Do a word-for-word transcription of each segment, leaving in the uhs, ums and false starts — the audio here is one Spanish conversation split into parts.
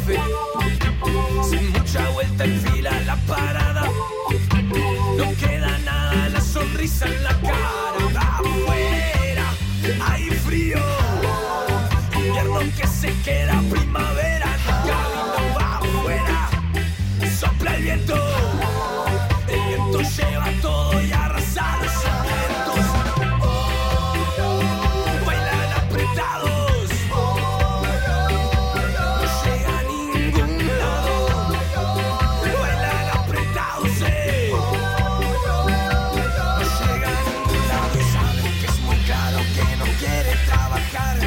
café. Sin mucha vuelta en fila la parada. No queda nada, la sonrisa en la cara. Afuera hay frío, invierno que se queda, primavera nunca vino. Afuera sopla el viento, el viento lleva todo y arrasa los cimientos. Bailan apretados, no llega a ningún lado. Bailan apretados, eh. No llega a ningún lado y saben que es muy claro que no quiere trabajar.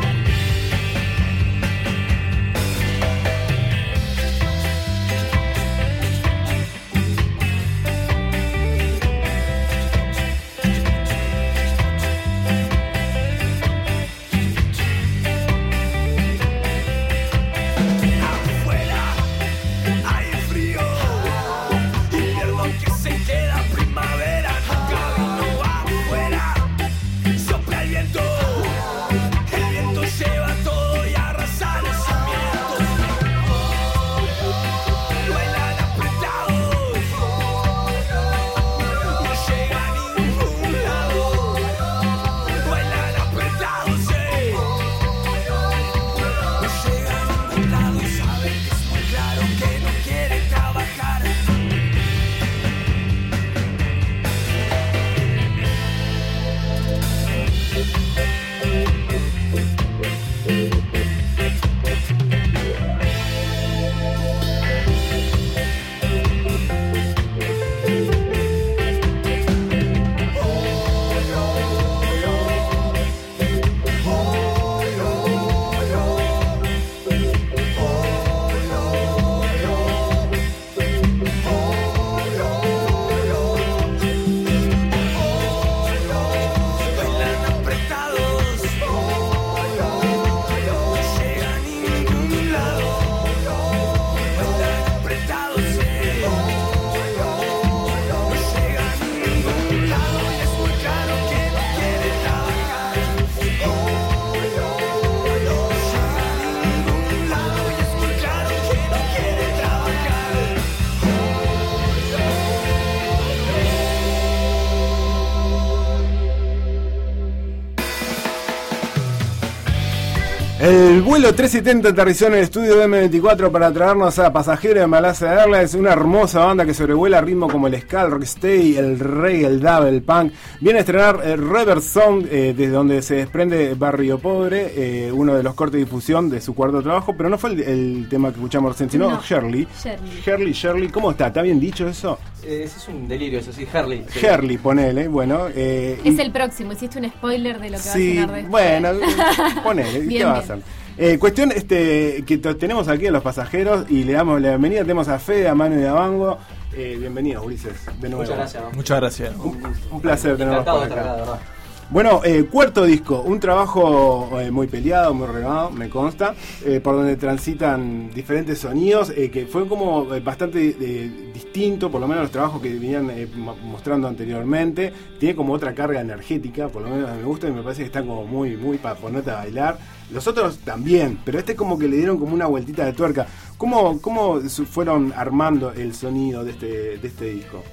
El vuelo trescientos setenta aterrizó en el estudio de eme veinticuatro para traernos a Pasajero de Malasia Airlines, una hermosa banda que sobrevuela ritmo como el ska, el rocksteady, el reggae, el dub, el punk. Viene a estrenar eh, Reverse Sound, eh, desde donde se desprende Barrio Pobre, eh, uno de los cortes de difusión de su cuarto trabajo, pero no fue el, el tema que escuchamos recién, sino no. Shirley. Shirley. Shirley, Shirley, ¿cómo está? ¿Está bien dicho eso? Eh, ese es un delirio, eso sí, Shirley. Sí. Shirley, ponele, bueno. Eh, Es el próximo, hiciste un spoiler de lo que sí, va a sonar después. bueno, ponele, ¿qué Bien, va a bien. hacer? Eh, cuestión este que t- tenemos aquí a los pasajeros y le damos la bienvenida. Tenemos a Fede, a Manu y a Bango. Eh, bienvenidos, Ulises, de nuevo. Muchas gracias. ¿no? Muchas gracias. Un, un placer tenerlos Encantado por de estar acá. acá, de verdad. Bueno, eh, cuarto disco, un trabajo eh, muy peleado, muy remado, me consta, eh, por donde transitan diferentes sonidos, eh, que fue como eh, bastante eh, distinto, por lo menos los trabajos que venían eh, mo- mostrando anteriormente. Tiene como otra carga energética, por lo menos me gusta y me parece que está como muy, muy para ponerte a bailar. Los otros también, pero este como que le dieron como una vueltita de tuerca. ¿Cómo, cómo su- fueron armando el sonido de este, de este disco?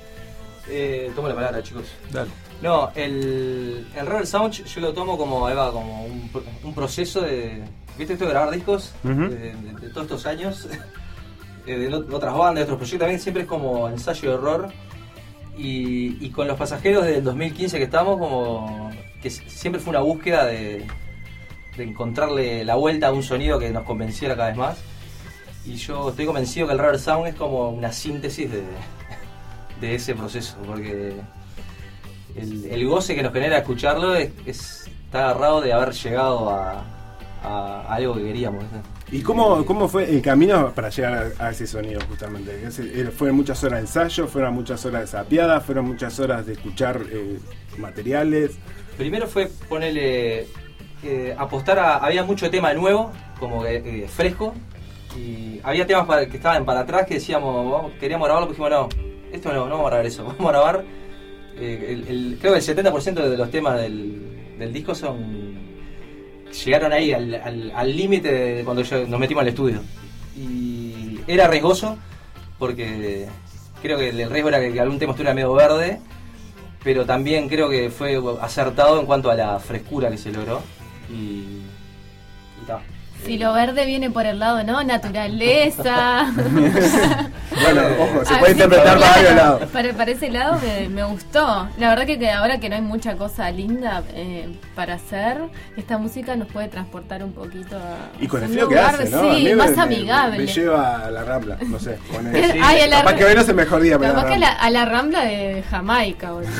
Eh, tomo la palabra, chicos. Dale. No, el, el Rebel Sound yo lo tomo como, Eva, como un, un proceso de... ¿Viste esto de grabar discos? Uh-huh. de, de, de todos estos años. eh, de otras bandas, de otros proyectos también, siempre es como ensayo de error. Y, y con los pasajeros desde el dos mil quince que estamos, como que siempre fue una búsqueda de, de encontrarle la vuelta a un sonido que nos convenciera cada vez más. Y yo estoy convencido que el Rebel Sound es como una síntesis de, de ese proceso, porque el, el goce que nos genera escucharlo es, es, está agarrado de haber llegado a, a, a algo que queríamos, ¿viste? ¿Y cómo, cómo fue el camino para llegar a, a ese sonido justamente? Ese, ¿Fueron muchas horas de ensayo? ¿Fueron muchas horas de sapeada? ¿Fueron muchas horas de escuchar eh, materiales? Primero fue ponerle, eh, apostar a, había mucho tema nuevo, como que, eh, fresco, y había temas para, que estaban para atrás que decíamos, vamos, queríamos grabarlo, pues dijimos no, esto no, no vamos a grabar eso, vamos a grabar, eh, el, el, creo que el setenta por ciento de los temas del, del disco son... Llegaron ahí al límite al, al de cuando ya nos metimos al estudio. y era riesgoso porque creo que el riesgo era que algún tema estuviera medio verde, pero también creo que fue acertado en cuanto a la frescura que se logró y, y ta. Si lo verde viene por el lado, ¿no? Naturaleza. Bueno, ojo, se Ah, puede sí, interpretar claro. para varios lados. Para, para ese lado me, me gustó. La verdad que, que ahora que no hay mucha cosa linda eh, para hacer, esta música nos puede transportar un poquito a Y con el un frío que lugar, hace, ¿no? A Sí, mí más me, amigable. Me, me lleva a la Rambla, no sé. Con el, Es- sí, ay, a la capaz Ra- que hoy no es el mejor día para Capaz la que a la, Rambla. a la Rambla de Jamaica, boludo.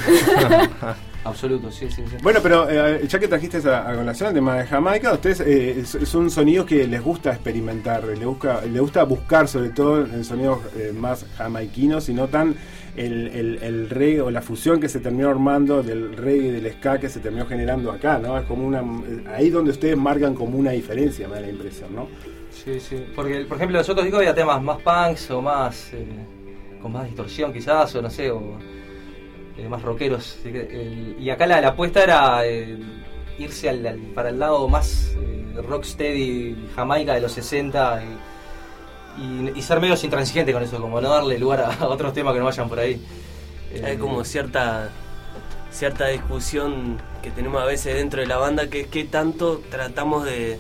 Absoluto, sí, sí, sí. Bueno, pero eh, ya que trajiste esa a colación el tema de Jamaica, ustedes eh, son sonidos que les gusta experimentar, les gusta, les gusta buscar sobre todo en sonidos eh, más jamaiquinos y no tan el, el, el reggae o la fusión que se terminó armando del reggae y del ska que se terminó generando acá, ¿no? Es como una, ahí donde ustedes marcan como una diferencia, me da la impresión, ¿no? Sí, sí. Porque, por ejemplo, los otros discos había temas más punks o más. Eh, con más distorsión, quizás, o no sé, o eh, más rockeros. Así que, el- y acá la, la apuesta era eh, irse al, al- para el lado más eh, rocksteady, Jamaica de los sesenta y, y, y ser medio intransigente con eso, como no darle lugar a, a otros temas que no vayan por ahí. Hay Eh, como cierta cierta discusión que tenemos a veces dentro de la banda, que es que tanto tratamos de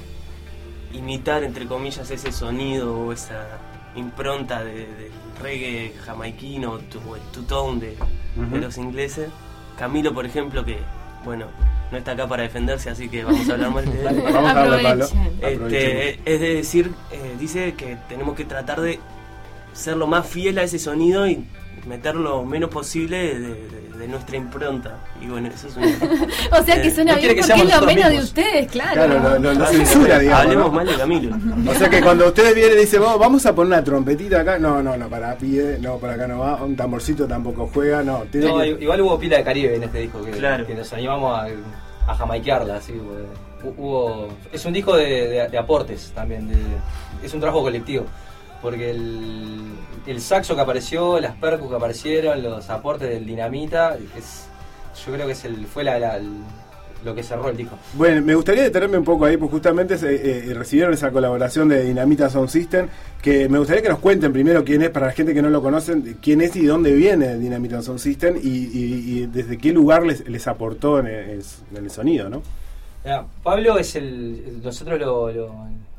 imitar, entre comillas, ese sonido o esa impronta de, del reggae jamaiquino tu- o el two-tone de, Ujú. de los ingleses. Camilo, por ejemplo, que, bueno, no está acá para defenderse, así que vamos a hablar mal de él. Vamos a darle palo. Aprovechen. Aprovechemos. Este, es de decir, eh, dice que tenemos que tratar de ser lo más fiel a ese sonido y meter lo menos posible de, de- de nuestra impronta. Y bueno, eso es un... O sea que suena No bien porque quiere que es seamos lo nosotros menos de mismos. ustedes, claro. Claro, lo, lo- lo censura, digamos. Hablemos ¿no? mal de Camilo. O sea que cuando ustedes vienen y dicen, vamos, vamos a poner una trompetita acá, no, no, no, para pide, no, para acá no va, un tamborcito tampoco juega, no, tiene No, que- igual hubo pila de Caribe en este disco, que, Claro. que nos animamos a, a jamaiquearla, así, porque hu- hubo, es un disco de, de- de aportes también, de- es un trabajo colectivo, porque el, el saxo que apareció, las percus que aparecieron, los aportes del dinamita, es, yo creo que es el, fue la, la- el- lo que cerró el disco. Bueno, me gustaría detenerme un poco ahí, pues justamente eh, eh, recibieron esa colaboración de Dinamita Sound System, que me gustaría que nos cuenten primero quién es, para la gente que no lo conocen, quién es y dónde viene Dinamita Sound System y, y- y desde qué lugar les, les aportó en el, en el sonido, ¿no? Mira, Pablo es el. Nosotros lo, lo,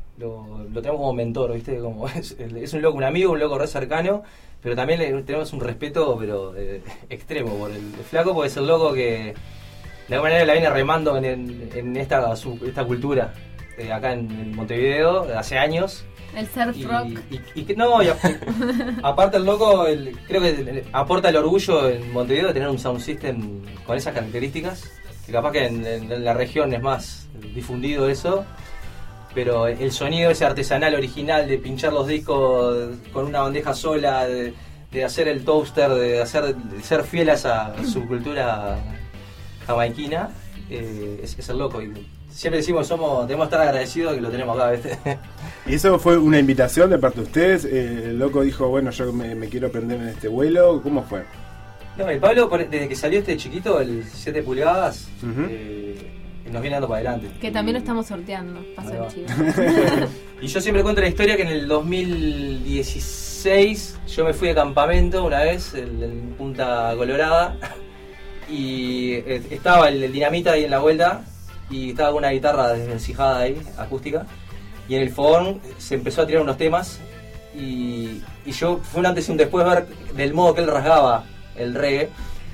lo- lo tenemos como mentor, ¿viste? Como es, es un loco, un amigo, un loco re cercano, pero también le tenemos un respeto, pero eh, extremo por el, el flaco, porque es el loco que de alguna manera la viene remando en, en, en esta, su- esta cultura, eh, acá en, en Montevideo, hace años. El surf Y, rock. y- y que no, y a- aparte el loco, el- creo que el- aporta el orgullo en Montevideo de tener un sound system con esas características, que capaz que en, en- en la región es más difundido eso, pero el sonido ese artesanal original de pinchar los discos con una bandeja sola, de, de hacer el toaster, de hacer de ser fiel a esa subcultura jamaiquina, eh, es, es el loco. Y siempre decimos, somos debemos estar agradecidos que lo tenemos acá, ¿viste? Y eso fue una invitación de parte de ustedes, eh, el loco dijo, bueno, yo me, me quiero prender en este vuelo, ¿cómo fue? No, el Pablo, por- desde que salió este chiquito, el siete pulgadas, Ujú. eh, nos viene dando para adelante. Que también lo estamos sorteando. Paso Ahí el va. chivo. Y yo siempre cuento la historia que en el dos mil dieciséis yo me fui de campamento una vez en, en Punta Colorada y eh, estaba el, el dinamita ahí en la vuelta y estaba con una guitarra desvencijada ahí, acústica, y en el fogón se empezó a tirar unos temas y, y yo fue un antes y un después ver del modo que él rasgaba el reggae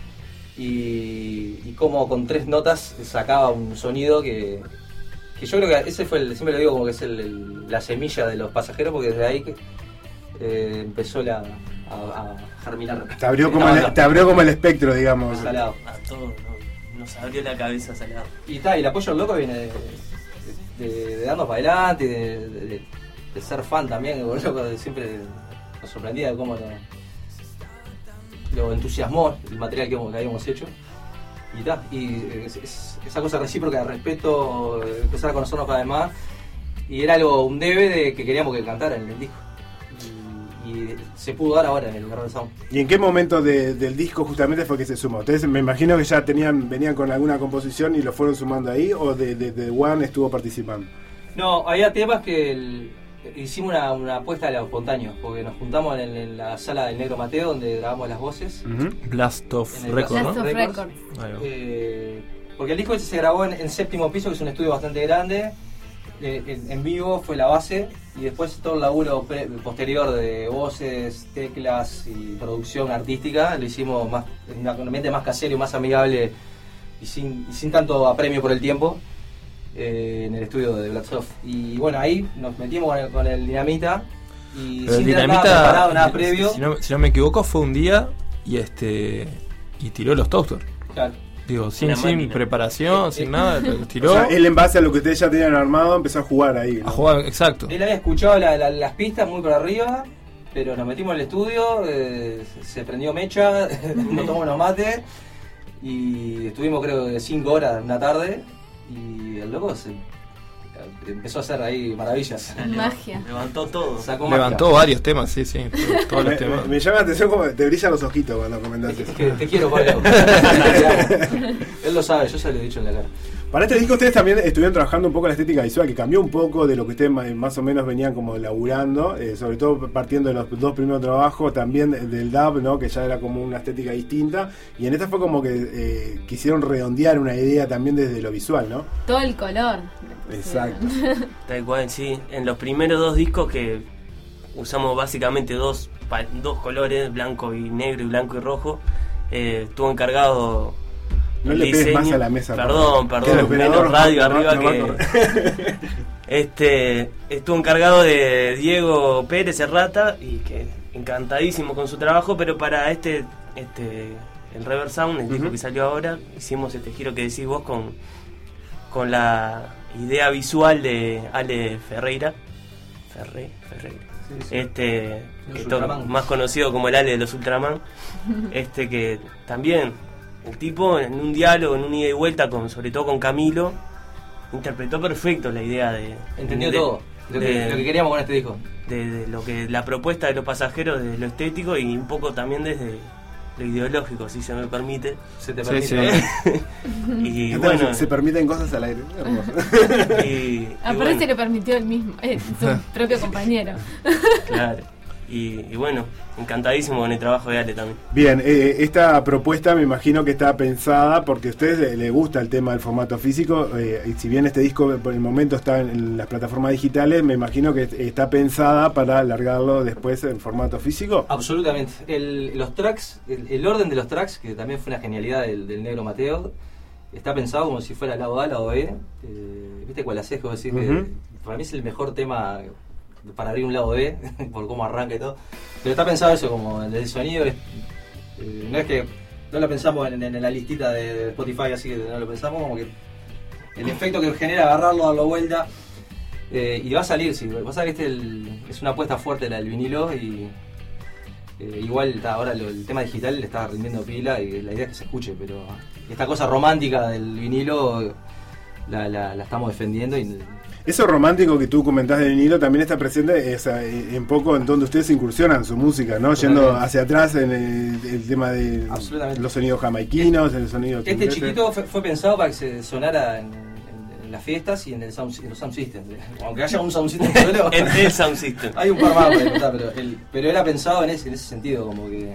y, y cómo con tres notas sacaba un sonido que, que yo creo que ese fue el, siempre lo digo como que es el, el- la semilla de los pasajeros, porque desde ahí que, eh, empezó la, a, a germinar. Te abrió, la como banda. el, te abrió como el espectro, digamos. Salado. A todos, ¿no? Nos abrió la cabeza Salado. Y ta, y el apoyo del loco viene de, de, de- de darnos para adelante, de, de- de- de ser fan también, el loco de- siempre nos sorprendía de cómo lo, lo entusiasmó el material que, hemos- que habíamos hecho. Y ta, y es- es- esa cosa recíproca de respeto, de empezar a conocernos cada vez más, y era algo, un debe de que queríamos que cantara en el disco. Y, y se pudo dar ahora en el Garden Sound. ¿Y en qué momento de- del disco justamente fue que se sumó? Ustedes me imagino que ya tenían venían con alguna composición y lo fueron sumando ahí, o de, de, de One estuvo participando. No, había temas que el, hicimos una, una apuesta a los espontáneos, porque nos juntamos en, en la sala del Negro Mateo, donde grabamos las voces. Uh-huh. Blast of En el Records, Blast ¿no? of Records. Records. Ahí va. Eh, porque el disco ese se grabó en, en séptimo piso, que es un estudio bastante grande. Eh, en, en vivo fue la base, y después todo el laburo pre- posterior de voces, teclas y producción artística lo hicimos más, en un ambiente más casero y más amigable, y sin, y sin tanto apremio por el tiempo, eh, en el estudio de Blast Off. Y bueno, ahí nos metimos con el, con el Dinamita, y Pero el sin tener nada Dinamita, preparado, nada si- previo. Si no, si no me equivoco, fue un día y este y tiró los toasters. Claro. Digo, sin, Una sin máquina. preparación, Eh, sin eh. nada, los O tiró sea, él en base a lo que ustedes ya tenían armado empezó a jugar ahí, ¿no? a jugar, exacto. Él había escuchado la- la- las pistas muy por arriba, pero nos metimos en el estudio, eh, se prendió mecha, nos tomamos unos mates y estuvimos creo que cinco horas una tarde, y el loco se empezó a hacer ahí maravillas. Magia. Levantó todo. Sacó Levantó magia. varios temas, sí, sí, todos Me, los temas. me- me llama la atención como te brillan los ojitos cuando comentas Es eso. que te quiero, Pablo. Él lo sabe, yo se lo he dicho en la cara. Para este disco ustedes también estuvieron trabajando un poco la estética visual, que cambió un poco de lo que ustedes ma- más o menos venían como laburando, eh, sobre todo partiendo de los dos primeros trabajos, también del dub, ¿no? Que ya era como una estética distinta, y en esta fue como que eh, quisieron redondear una idea también desde lo visual, ¿no? Todo el color. Exacto. Tal cual, sí. En los primeros dos discos que usamos básicamente dos, pa- dos colores, blanco y negro y blanco y rojo, eh, estuvo encargado... No el le pegues diseño. más a la mesa. Perdón, Que el perdón, operador menos radio no va- arriba no va a que... correr. Este, estuvo encargado de Diego Pérez Errata, y que encantadísimo con su trabajo, pero para este, este el Reverb Sound, el disco Ujú. que salió ahora, hicimos este giro que decís vos con, con la idea visual de Ale Ferreira. Ferre, Ferreira. Este, Los que to- Ultraman. más conocido como el Ale de los Ultraman. Este que también, el tipo en un diálogo, en un ida y vuelta, con, sobre todo con Camilo, interpretó perfecto la idea de... Entendió de- todo lo que, de- lo que queríamos con este disco. de, de lo que la propuesta de los pasajeros, de lo estético y un poco también desde lo ideológico, si se me permite. Se te Sí, permite. sí. Y Entonces, bueno, se permiten cosas al aire. Hermoso. y, y Aparte bueno, se lo permitió él mismo, eh, su propio compañero. claro. Y, y bueno, encantadísimo con el trabajo de Ale también. Bien, eh, esta propuesta me imagino que está pensada porque a ustedes le, le gusta el tema del formato físico, eh, y si bien este disco por el momento está en, en las plataformas digitales, me imagino que está pensada para alargarlo después en formato físico. Absolutamente. El, los tracks, el, el orden de los tracks, que también fue una genialidad del, del Negro Mateo, está pensado como si fuera lado A, lado B. Eh, ¿Viste cuál haces? Como decir que Ujú. para mí es el mejor tema para abrir un lado B, por cómo arranca y todo. Pero está pensado eso, como el del sonido. Es, eh, no es que no lo pensamos en, en la listita de Spotify, así que no lo pensamos, como que el efecto que genera agarrarlo, darlo vuelta. Eh, y va a salir, sí. Pasa que este el- es una apuesta fuerte la del vinilo, y eh, igual está, ahora lo- el tema digital le está rindiendo pila, y la idea es que se escuche, pero esta cosa romántica del vinilo la, la, la estamos defendiendo. Y Eso romántico que tú comentás de vinilo también está presente es, eh, en poco en donde ustedes incursionan su música, ¿no? Yendo Totalmente. hacia atrás en el, el tema de Absolutamente. los sonidos jamaiquinos, el sonido... este inglés. chiquito fue, fue pensado para que se sonara en, en- en las fiestas y en, el sound, en los sound systems. Aunque haya un sound system solo, En el Sound System. hay un par más para contar, pero, el- pero era pensado en ese, en ese sentido, como que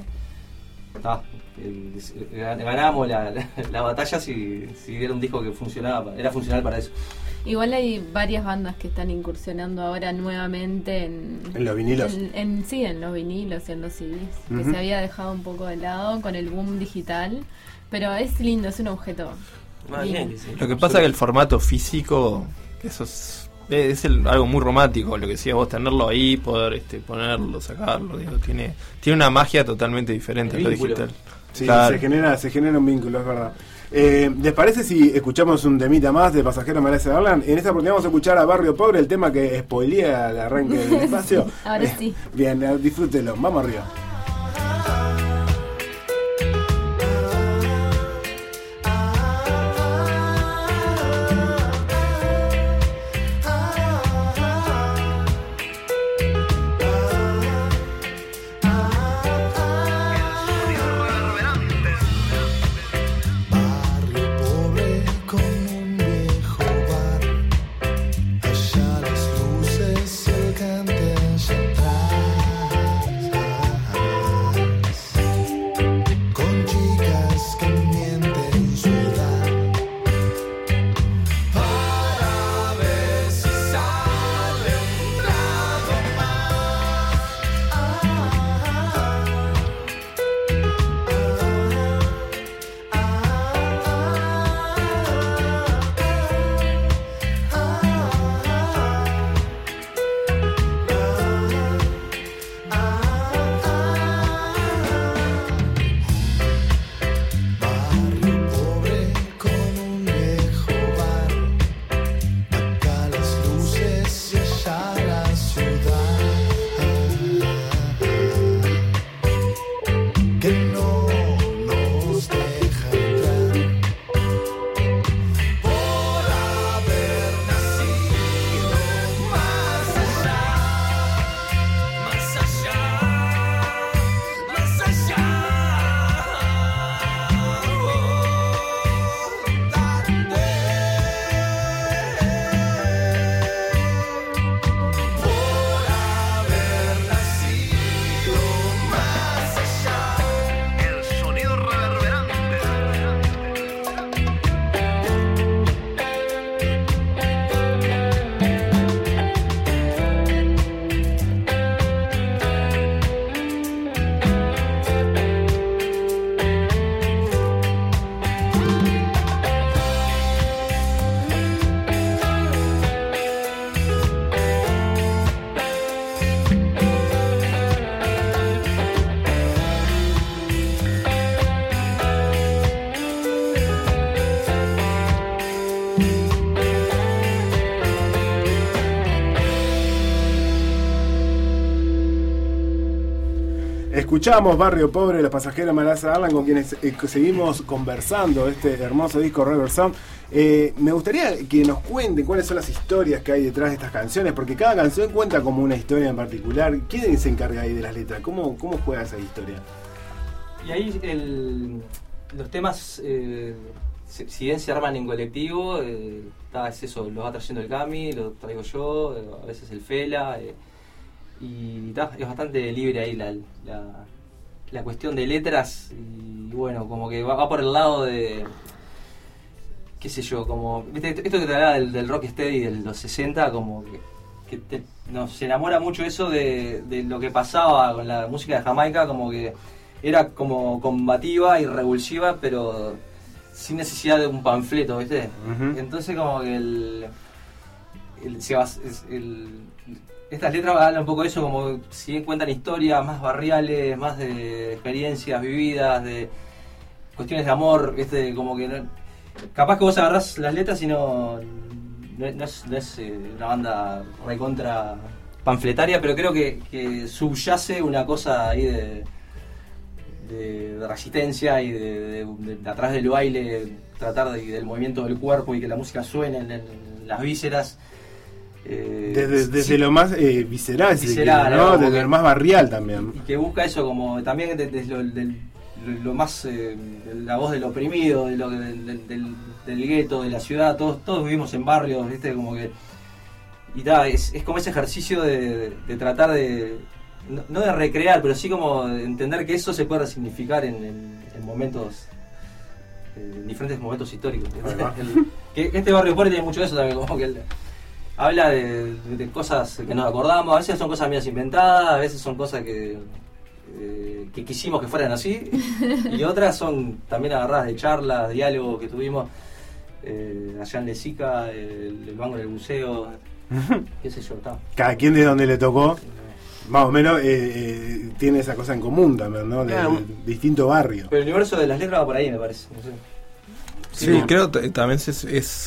ah, el- el- ganamos la, la, la batalla si, si era un disco que funcionaba, era funcional para eso. Igual hay varias bandas que están incursionando ahora nuevamente en, En los vinilos. En, en- sí, en los vinilos y en los C Ds, Ujú. que se había dejado un poco de lado con el boom digital. Pero es lindo, es un objeto. Más bien. bien que sí. Lo que pasa es que el formato físico, eso es, es el- algo muy romántico, lo que decías vos, tenerlo ahí, poder este, ponerlo, sacarlo, digo, tiene, tiene una magia totalmente diferente El a lo vínculo. digital. Sí, Claro. se genera, se genera un vínculo, es verdad. Eh, ¿Les parece si escuchamos un temita más de Pasajero Merece Darlan? En esta oportunidad vamos a escuchar a Barrio Pobre, el tema que spoilea el arranque del espacio. Ahora sí. Bien, eh, disfrútenlo, vamos arriba. Barrio pobre con un viejo bar, allá las luces y el canto Escuchamos Barrio Pobre, Los Pasajeros Malaza Arlan, con quienes eh, seguimos conversando este hermoso disco Reverb Sound. Eh, me gustaría que nos cuenten cuáles son las historias que hay detrás de estas canciones, porque cada canción cuenta como una historia en particular. ¿Quién se encarga ahí de las letras? ¿Cómo, cómo juega esa historia? Y ahí el, los temas, eh, si, si bien se arman en colectivo, eh, ta, es eso, los va trayendo el Cami, lo traigo yo, eh, a veces el Fela, eh, y ta, es bastante libre ahí la, la, la cuestión de letras, y bueno, como que va, va por el lado de, qué sé yo, como, ¿viste? Esto que te hablaba del, del rocksteady de los sesenta, como que, que te, no, se enamora mucho eso de, de lo que pasaba con la música de Jamaica, como que era como combativa y revulsiva, pero sin necesidad de un panfleto, ¿viste? Uh-huh. Entonces como que el, el, se va, el estas letras hablan un poco de eso, como si bien cuentan historias más barriales, más de experiencias vividas, de cuestiones de amor, ¿viste? Como que no, capaz que vos agarrás las letras y no, no, no es, no es una banda recontra panfletaria, pero creo que, que subyace una cosa ahí de, de, de resistencia y de, de, de, de atrás del baile, tratar de, del movimiento del cuerpo y que la música suene en, en las vísceras. Eh, desde desde sí, lo más eh, visceral, visceral quiere, ¿no? ¿no? Desde lo más barrial también. Y que busca eso como también desde lo, del, lo más eh, la voz del oprimido, de lo, del, del, del, del gueto, de la ciudad. Todos todos vivimos en barrios, ¿viste? Como que y ta, es, es como ese ejercicio de, de, de tratar de no, no de recrear, pero sí como de entender que eso se puede resignificar en, en, en momentos eh, en diferentes momentos históricos. El, que este barrio pobre tiene mucho de eso también, como que el, habla de, de cosas que nos acordamos, a veces son cosas mías inventadas, a veces son cosas que, eh, que quisimos que fueran así, y otras son también agarradas de charlas, diálogos que tuvimos eh, allá en Lezica, el, el Banco del Buceo, qué sé yo, está. Cada quien de donde le tocó, más o menos, eh, eh, tiene esa cosa en común también, ¿no? De, Claro. de distinto barrio. Pero el universo de las letras va por ahí, me parece. No sé. Sí, Sí, creo que también es, es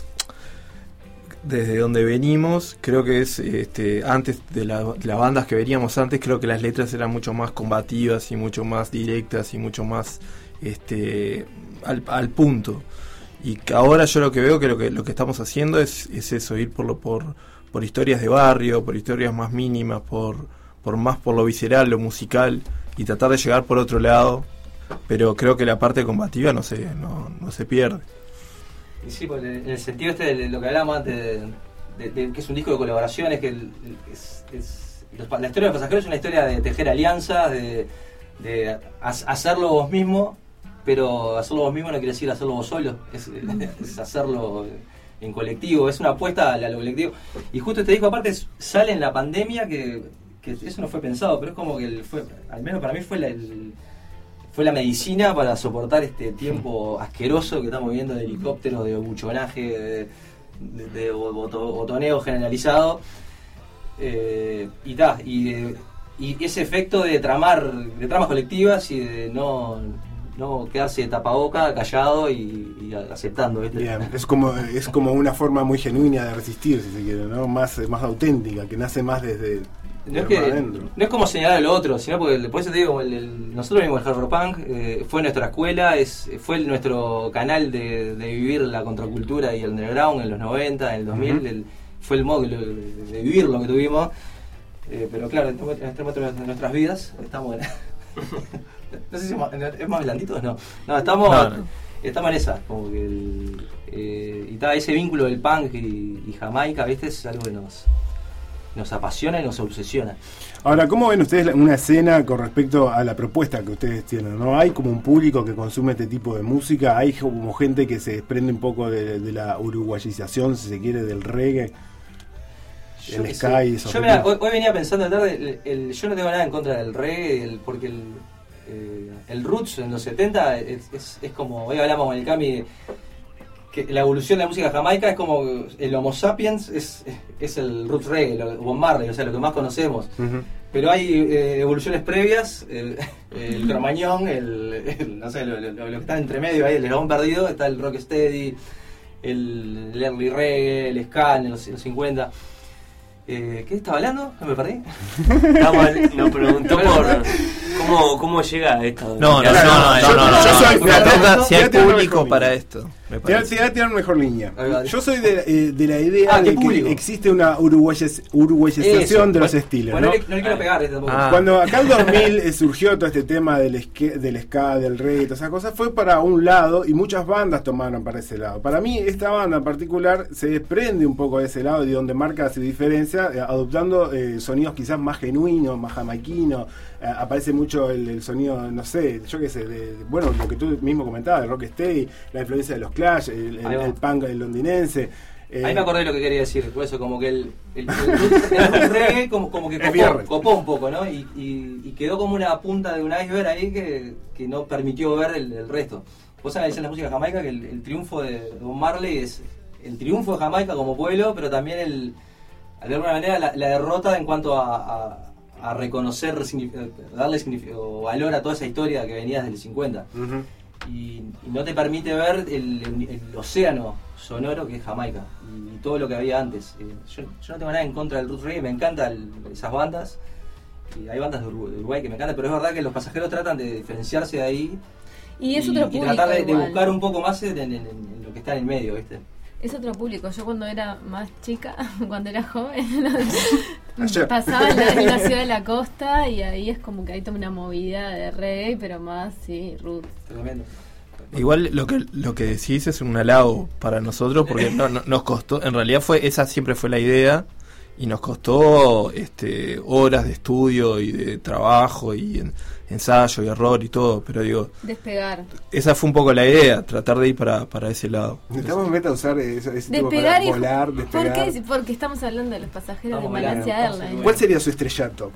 desde donde venimos, creo que es este, antes de, la, de las bandas que veníamos antes, creo que las letras eran mucho más combativas y mucho más directas y mucho más este al, al punto. Y que ahora yo lo que veo que lo que lo que estamos haciendo es, es eso, ir por lo por por historias de barrio, por historias más mínimas, por por más por lo visceral, lo musical, y tratar de llegar por otro lado, pero creo que la parte combativa no se no, no se pierde. Y sí, pues, en el sentido este de lo que hablábamos antes, de, de, de que es un disco de colaboraciones, que el, el, es, es, los, la historia de los pasajeros es una historia de tejer alianzas, de, de ha, hacerlo vos mismo, pero hacerlo vos mismo no quiere decir hacerlo vos solo, es, es hacerlo en colectivo, es una apuesta a lo colectivo. Y justo este disco aparte sale en la pandemia, que, que eso no fue pensado, pero es como que el, fue, al menos para mí fue la, el, fue la medicina para soportar este tiempo asqueroso que estamos viviendo de helicópteros, de buchonaje, de, de, de botoneo generalizado. Eh, y ta, y, de, y ese efecto de tramar, de tramas colectivas y de no, no quedarse de tapaboca, callado y, y aceptando, ¿viste? Bien, es como es como una forma muy genuina de resistir, si se quiere, ¿no? Más, más auténtica, que nace más desde No es, que, adentro. no es como señalar al otro, sino porque por eso te digo, el, el, nosotros venimos del hard rock punk, eh, fue nuestra escuela, es, fue el, nuestro canal de, de vivir la contracultura y el underground en los noventa, en el dos mil, uh-huh. el, fue el modo de, de vivir lo que tuvimos, eh, pero claro, en este momento de nuestras vidas estamos en... no sé si es más, es más blandito o no. No, estamos, no, no. estamos en esa, como que el, eh, y está ese vínculo del punk y, y Jamaica, ¿viste? Es algo que nos... nos apasiona y nos obsesiona. Ahora, ¿cómo ven ustedes una escena con respecto a la propuesta que ustedes tienen? ¿No hay como un público que consume este tipo de música? ¿Hay como gente que se desprende un poco de, de la uruguayización, si se quiere, del reggae? Yo el sky, yo mira, hoy, hoy venía pensando tarde, el, el, yo no tengo nada en contra del reggae, el, porque el, eh, el roots en los setenta es, es, es como, hoy hablamos con el Cami, que la evolución de la música jamaica es como el Homo sapiens es, es el roots reggae, el Bob Marley, o sea, lo que más conocemos. Uh-huh. Pero hay eh, evoluciones previas, el, el cromañón, el, el, no sé, lo, lo, lo que está entre medio ahí, el eslabón perdido, está el rocksteady, el, el early reggae, el ska en los, los cincuenta. Eh, ¿Qué estaba hablando? ¿No me perdí? Estamos, nos preguntó por ¿Cómo, ¿Cómo llega esto? No, no, no, Claro, no, yo- no, no, yo no, soy- me mira, pregunta te- si hay te- te- te- público te- para esto. Me Te voy a parece. te voy a tirar mejor línea. Ahí va. Yo soy de, eh, de la idea Ah, ¿qué de que público? existe una uruguayes, uruguayización Eso. de los Bueno, estilos, bueno, ¿no? no, le, no le quiero pegar, este tampoco. Ah. Cuando acá en dos mil eh, surgió todo este tema del, esque, del ska, del reggae, todas esas cosas, fue para un lado y muchas bandas tomaron para ese lado. Para mí, esta banda en particular se desprende un poco de ese lado y donde marca su diferencia, eh, adoptando eh, sonidos quizás más genuinos, más jamaiquinos. Eh, aparece mucho el, el sonido, no sé, yo qué sé, de, bueno, lo que tú mismo comentabas, el rocksteady, la influencia de los Clash, el, el, Ahí va. el punk el londinense. Eh, Ahí me acordé de lo que quería decir, por eso como que el, el, el, el, el reggae como, como que Es copó, viernes. copó un poco, ¿no? Y, y, y quedó como una punta de un iceberg ahí que, que no permitió ver el, el resto. Vos analizás la música de Jamaica que el, el triunfo de Bob Marley es el triunfo de Jamaica como pueblo, pero también el, de alguna manera la, la derrota en cuanto a, a, a reconocer, darle significado, valor a toda esa historia que venía desde el cincuenta. ujú. Y, y no te permite ver el, el- el océano sonoro que es Jamaica y, y todo lo que había antes. Eh, yo, yo no tengo nada en contra del roots reggae, me encantan esas bandas y hay bandas de Uruguay, de Uruguay que me encantan, pero es verdad que los pasajeros tratan de diferenciarse de ahí Y es y, otro y público tratar de, de igual. buscar un poco más en, en- en- en lo que está en el medio, ¿viste? Es otro público. Yo cuando era más chica, cuando era joven, Ayer. pasaba en la, en la ciudad de la costa y ahí es como que hay toda una movida de reggae, pero más, sí, roots. Tremendo. Igual lo que lo que decís es un halago para nosotros porque no, no- nos costó, en realidad fue esa siempre fue la idea y nos costó este horas de estudio y de trabajo y en- ensayo y error y todo, pero digo, Despegar. esa fue un poco la idea, tratar de ir para, para ese lado. Necesitamos meta usar ese, ese tipo Despegar para y... volar, ¿Por despegar. qué? Porque estamos hablando de los pasajeros Estamos de volando, Malasia estamos Airlines. ¿Cuál sería su estrellato?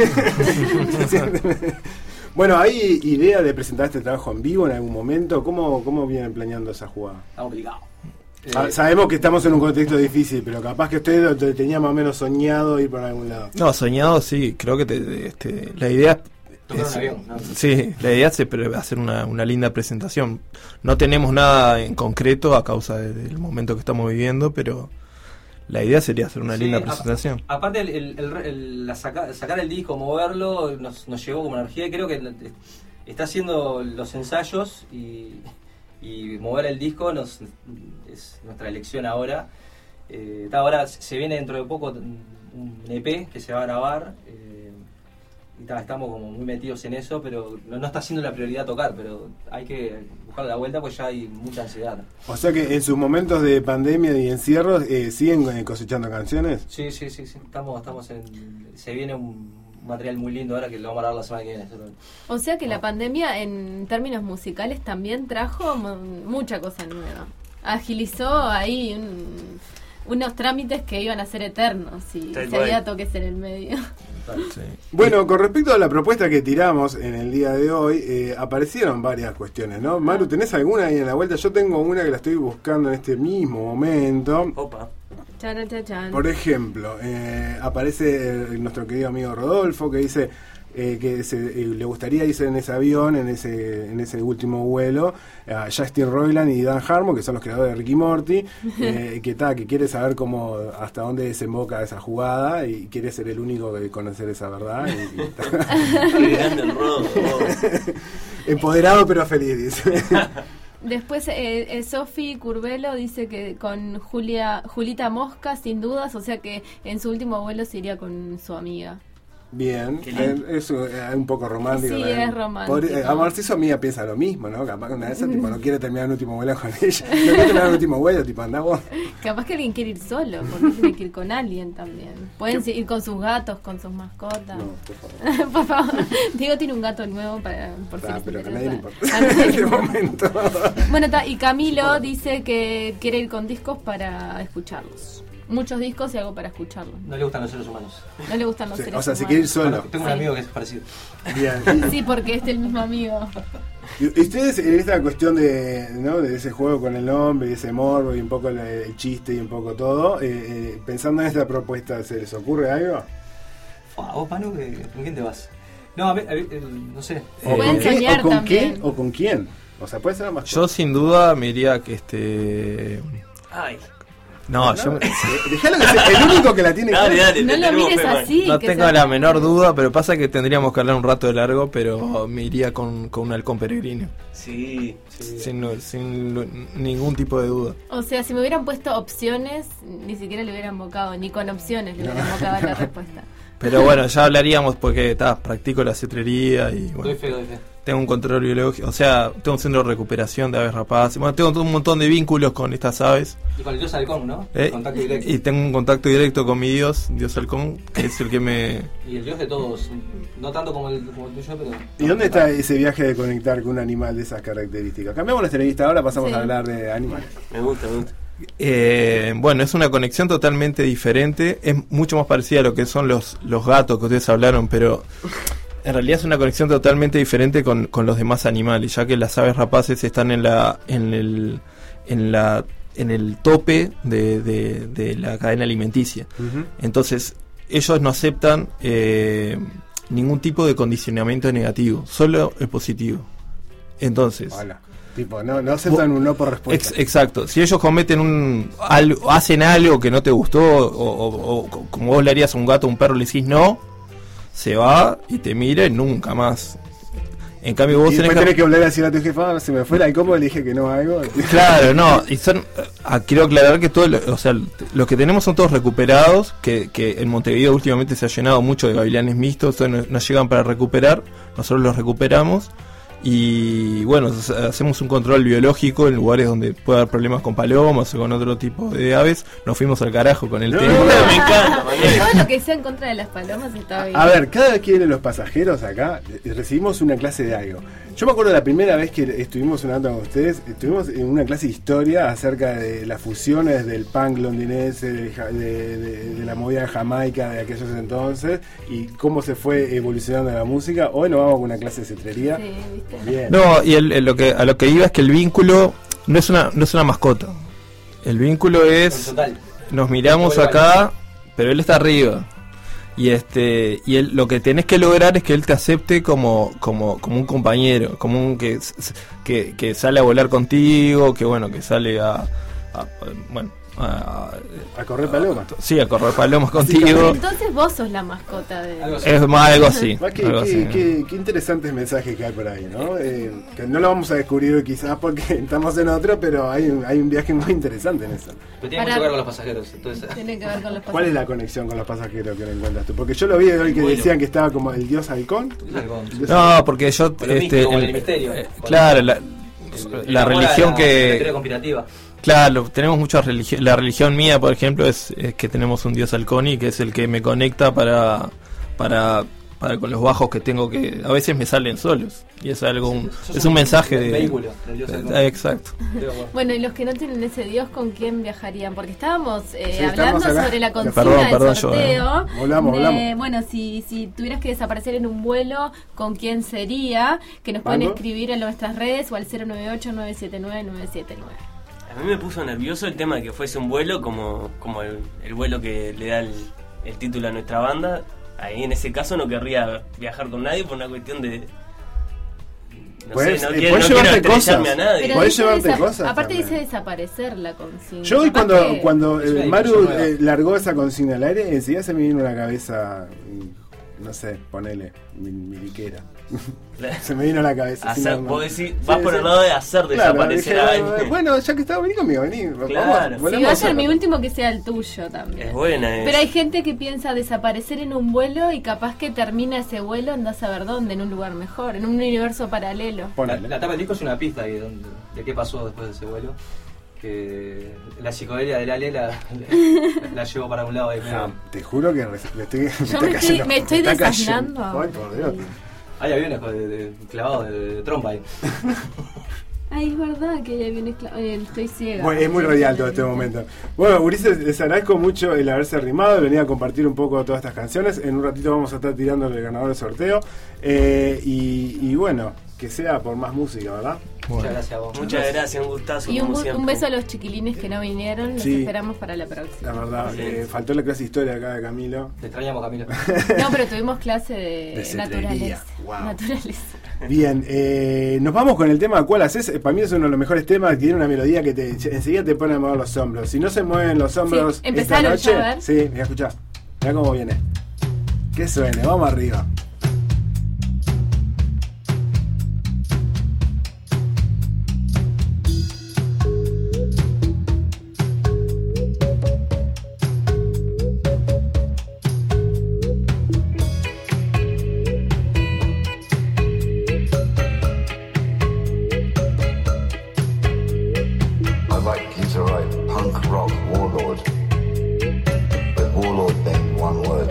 Bueno, ¿hay idea de presentar este trabajo en vivo en algún momento? ¿Cómo, cómo vienen planeando esa jugada? Está complicado. Ah, Eh, sabemos que estamos en un contexto difícil, pero capaz que usted lo te- tenía más o menos soñado ir por algún lado. No, soñado sí, creo que te- este, la idea Tocar es- un avión, ¿no? sí, la idea es pre- hacer una, una linda presentación. No tenemos nada en concreto a causa de- del momento que estamos viviendo, pero la idea sería hacer una Sí, linda a- presentación. Aparte, el, el- el- el- la saca- sacar el disco, moverlo, nos, nos llevó como energía y creo que está haciendo los ensayos y, y mover el disco nos, es nuestra elección ahora. Eh, está, ahora se viene dentro de poco un E P que se va a grabar. eh, y está, estamos como muy metidos en eso, pero no, no está siendo la prioridad tocar, pero hay que buscar la vuelta pues ya hay mucha ansiedad. O sea que en sus momentos de pandemia y encierros eh, siguen eh, cosechando canciones. Sí, sí, sí, sí. Estamos, estamos en. Se viene un material muy lindo ahora que lo vamos a grabar la semana que viene. seguramente. O sea que la pandemia en términos musicales también trajo mu- mucha cosa nueva. Agilizó ahí un- unos trámites que iban a ser eternos y Tal si cual. había toques en el medio. Sí. Bueno, con respecto a la propuesta que tiramos en el día de hoy, eh, aparecieron varias cuestiones, ¿no? Maru, ¿tenés alguna ahí en la vuelta? Yo tengo una que la estoy buscando en este mismo momento. Opa. Chara, cha, chan. Por ejemplo, eh, aparece eh, nuestro querido amigo Rodolfo que dice eh, que se, eh, le gustaría irse en ese avión, en ese en ese último vuelo, a Justin Roiland y Dan Harmon, que son los creadores de Ricky Morty, eh, que, ta, que quiere saber cómo hasta dónde desemboca esa jugada y quiere ser el único que conocer esa verdad. Y, y ta. Qué grande el rodo. Empoderado pero feliz, dice. Después eh, eh, Sofi Curvelo dice que con Julia Julita Mosca, sin dudas, o sea que en su último vuelo se iría con su amiga. Bien, Qué lindo. eh, es eh, un poco romántico. Sí, también. es romántico. Podría- eh, a ver si su amiga piensa lo mismo, ¿no? Capaz que una de esas tipo, no quiere terminar el último vuelo con ella. No quiere terminar el último vuelo, tipo, anda vos. Capaz que alguien quiere ir solo, porque tiene que ir con alguien también. Pueden ir con sus gatos, con sus mascotas. No, por favor. Por favor. Diego tiene un gato nuevo para por si Ah, les pero que a nadie le interesa. importa A nadie en le este importa. momento. Bueno, ta, y Camilo dice que quiere ir con discos para escucharlos. Muchos discos y algo para escucharlos. No le gustan los seres humanos. No le gustan los Sí, seres o sea, si humanos. quiere ir solo. Bueno, tengo un Sí. amigo que es parecido. Bien. Sí, porque este es el mismo amigo. Y, y ustedes en esta cuestión de, ¿no? de ese juego con el nombre y ese morbo y un poco el, el chiste y un poco todo, eh, eh, pensando en esta propuesta, ¿se les ocurre algo? Fua, ¿Vos, Manu, que- con quién te vas? No, a ver, a ver, el- no sé. ¿O Pueden con, qué, soñar o con también. qué? ¿O con quién? O sea, puede ser ambas Yo sin duda me iría que este Ay. No, yo me- Dejalo que sea el único que la tiene Dale, clara. dale, No te lo tenemos mires fe, man. así. no que tengo se- la menor duda, pero pasa que tendríamos que hablar un rato de largo, pero me iría con, con un halcón peregrino. Sí, sí. Sin, no- sin lo- ningún tipo de duda. O sea, si me hubieran puesto opciones, ni siquiera le hubieran invocado, ni con opciones le hubieran invocado la respuesta. Pero bueno, ya hablaríamos porque ta, practico la cetrería y bueno, Doy fe, doy fe. tengo un control biológico, o sea, tengo un centro de recuperación de aves rapaces. Bueno, tengo todo un montón de vínculos con estas aves. Y con el dios halcón, ¿no? ¿eh? Contacto directo. Y tengo un contacto directo con mi dios, Dios Halcón, que es el que me... Y el dios de todos. No tanto como el, como el tuyo, pero. ¿Y dónde está ese viaje de conectar con un animal de esas características? Cambiamos la entrevista ahora, pasamos Sí. a hablar de animales. Me gusta, me gusta. Eh, bueno, es una conexión totalmente diferente, es mucho más parecida a lo que son los, los gatos que ustedes hablaron, pero en realidad es una conexión totalmente diferente con, con los demás animales, ya que las aves rapaces están en la en el en la en el tope de, de, de la cadena alimenticia. Ujú. Entonces ellos no aceptan eh, ningún tipo de condicionamiento negativo, solo el positivo. Entonces Hola. Tipo, no, no aceptan un no por respuesta. Ex- exacto. Si ellos cometen un algo, hacen algo que no te gustó, o, o- o como vos le harías a un gato o un perro, le decís no, se va y te mira y nunca más. En cambio vos Y tenés después que... tenés que volver a decir a tu jefa, "Ah, se me fue la cómo le dije que no a algo". Claro, no, y son, ah, quiero aclarar que todo, lo, o sea, los que tenemos son todos recuperados, que, que en Montevideo últimamente se ha llenado mucho de gavilanes mixtos, entonces nos, nos llegan para recuperar, nosotros los recuperamos. Y bueno, hacemos un control biológico en lugares donde puede haber problemas con palomas o con otro tipo de aves. Nos fuimos al carajo con el No, tema. no, no. Me encanta, Manuel. Todo lo que sea en contra de las palomas está bien. A ver, cada vez que vienen los pasajeros acá, eh, recibimos una clase de algo. Yo me acuerdo la primera vez que estuvimos sonando con ustedes, estuvimos en una clase de historia acerca de las fusiones del punk londinense, de, Ja- de- de- de la movida de Jamaica de aquellos entonces, y cómo se fue evolucionando la música. Hoy nos vamos con una clase de cetrería. Sí, ¿viste? Bien. No, y el, el- lo que, a lo que iba es que el vínculo no es una, no es una mascota. El vínculo es, Total. nos miramos acá, pero él está arriba. Y este y él, lo que tenés que lograr es que él te acepte como como como un compañero, como un que que, que sale a volar contigo, que bueno, que sale a, a- bueno, a, A correr paloma. sí, a correr palomas contigo. Entonces vos sos la mascota de... Algo así. Es más algo así. Ah, qué, algo qué- así. qué- qué interesantes mensajes que hay por ahí, ¿no? Eh, que no lo vamos a descubrir hoy quizás porque estamos en otro, pero hay un, hay un viaje muy interesante en eso. Pero tiene Para- mucho que ver con los pasajeros. Entonces, Tiene que ver con los ¿Cuál es la conexión con los pasajeros que lo encuentras tú? Porque yo lo vi hoy que Bueno. decían que estaba como el dios halcón. es algo- El dios No, porque yo Por lo este místico, el- el misterio. eh, Por claro, el- la, el- la el amor a religión la- que- la teoría conspirativa. Claro, tenemos muchas religiones. La religión mía, por ejemplo, es, es que tenemos un dios halcón y que es el que me conecta para, para, para con los bajos que tengo que a veces me salen solos y es algo un, Sos es un mensaje el de vehículo del dios halcón. Eh, exacto. Pero bueno. Bueno, y los que no tienen ese dios, ¿con quién viajarían? Porque estábamos eh, Sí, hablando estamos acá. sobre la consigna Perdón, del perdón, yo, sorteo. Volvamos, de, volvamos. Bueno, si, si tuvieras que desaparecer en un vuelo, ¿con quién sería? Que nos pueden ¿Mando? escribir en nuestras redes o al cero nueve ocho, nueve siete nueve, nueve siete nueve. A mí me puso nervioso el tema de que fuese un vuelo como, como el, el vuelo que le da el, el título a nuestra banda. Ahí en ese caso no querría viajar con nadie por una cuestión de... No Pues, sé, no, eh, quiero, podés no quiero llevarte estrellarme cosas. a nadie. Pero Podés dice llevarte desa- cosas Aparte también. dice desaparecer la consigna. Yo hoy Capaz cuando, que- cuando Es eh, una Maru discusión nueva. eh, largó esa consigna al aire, enseguida se me vino a la cabeza, mm, no sé, ponele, mi, mi liquera. Se me vino a la cabeza. sin Hacer, armar. vos decís, Sí, vas por sí. el lado de hacer Claro, desaparecer dije, a eh, alguien. bueno, ya que estaba, vení conmigo, vení. Claro. Vamos, Si volvemos va a a ser mi hacerlo. último, que sea el tuyo también. Es buena esa. Pero hay gente que piensa desaparecer en un vuelo y capaz que termina ese vuelo, andás a saber dónde, en un lugar mejor, en un universo paralelo. La, Ponele. la tapa del disco es una pista de, de, de qué pasó después de ese vuelo. Que la psicodelia del Ale la, la, la llevó para un lado ahí. Ah, te juro que re- me estoy, me está me estoy- cayendo- me estoy está desasnando. cayendo. Ay, por Dios. Hay aviones de, de, clavados de, de trompa ahí. Ay, es verdad que hay aviones cla- eh, estoy ciega. Bueno, es muy radial todo este momento. Bueno, Ulises, les agradezco mucho el haberse arrimado, venir a compartir un poco todas estas canciones. En un ratito vamos a estar tirándole el ganador del sorteo. Eh, y, y bueno, que sea por más música, ¿verdad? Bueno. Muchas gracias a vos. Muchas gracias, un gustazo. Y un, como bu- siempre. un beso a los chiquilines que no vinieron. Los Sí. esperamos para la próxima. La verdad, Sí. eh, faltó la clase de historia acá de Camilo. Te extrañamos, Camilo. No, pero tuvimos clase de, De cetrería. naturaleza. Wow. Naturaleza. Bien, eh, nos vamos con el tema ¿Cuál haces? Eh, Para mí es uno de los mejores temas, que tiene una melodía que te enseguida te pone a mover los hombros. Si no se mueven los hombros Sí, esta empezaron noche, ya, a ver. sí, mira, escuchá, mira cómo viene. Que suene, vamos arriba. I'd like you to write punk rock warlord, with warlord being one word.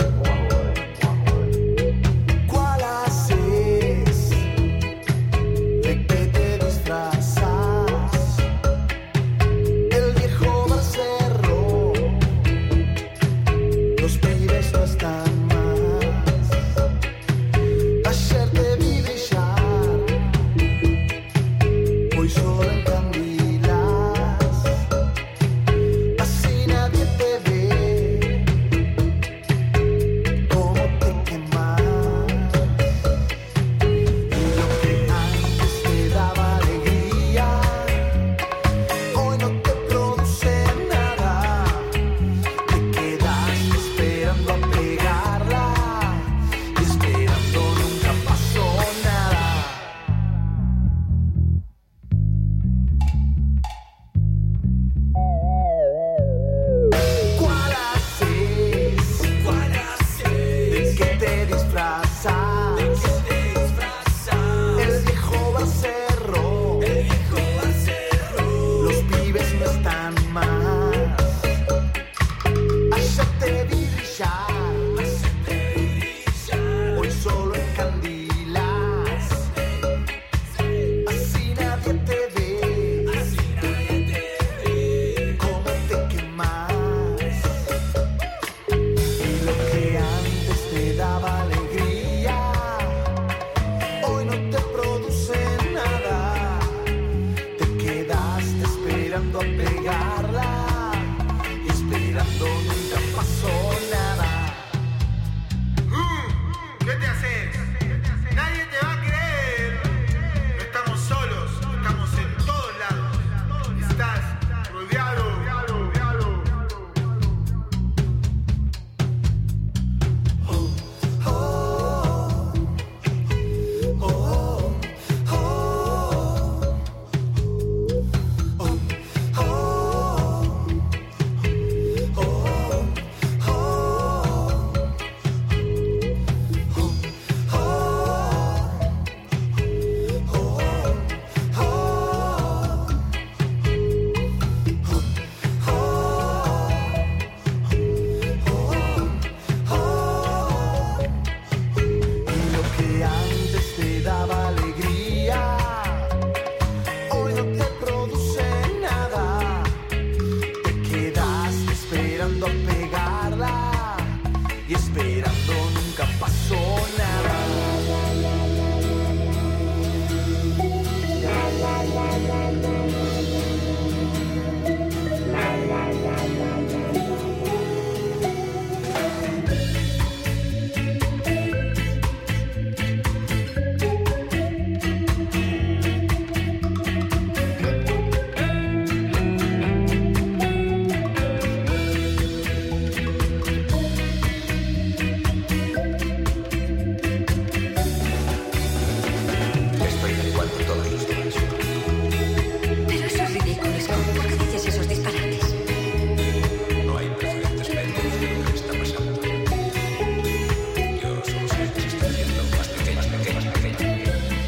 ¿Cuál haces? ¿De qué te disfrazas? El viejo becerro, los pibes no están más. Ayer te vi brillar, hoy solo en candilas. Así nadie te ve, cómo te quemas. Y lo que antes te daba alegría, hoy no te produce nada. Te quedas esperando a pegarla y esperando nunca pasó nada. ¿Cuál haces? ¿Cuál haces? ¿De qué te disfrazas? ¿De qué te disfrazas? El viejo becerro. El viejo becerro. Los pibes no están más. Ayer te vi brillar. Ayer te vi brillar. Hoy solo en candilas. Así nadie te ve. Así nadie te ve. Cómo te quemas. Y lo que antes te daba alegría, hoy no te produce nada. Te quedaste esperando a pegarla y esperando nunca pasó nada. ¿Qué te haces? Nadie te va a creer. No estamos solos, estamos en todos lados. Estás rodeado. Y lo que antes te daba alegría, hoy no te produce nada. Te quedaste esperando a pegarla y esperando nunca pasó nada. Estoy de igual con todos los demás. Pero eso es ridículo, Scott. ¿Por qué dices esos disparates? No hay precedentes médicos de lo que está pasando. Yo solo sé que se está haciendo más pequeño, más pequeño, más pequeño.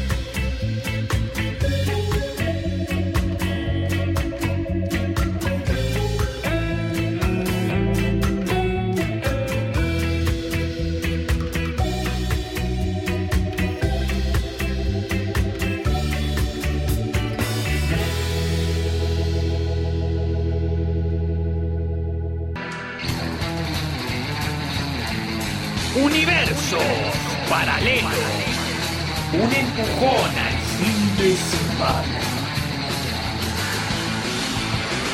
Universo paralelo. Un empujón al fin de semana.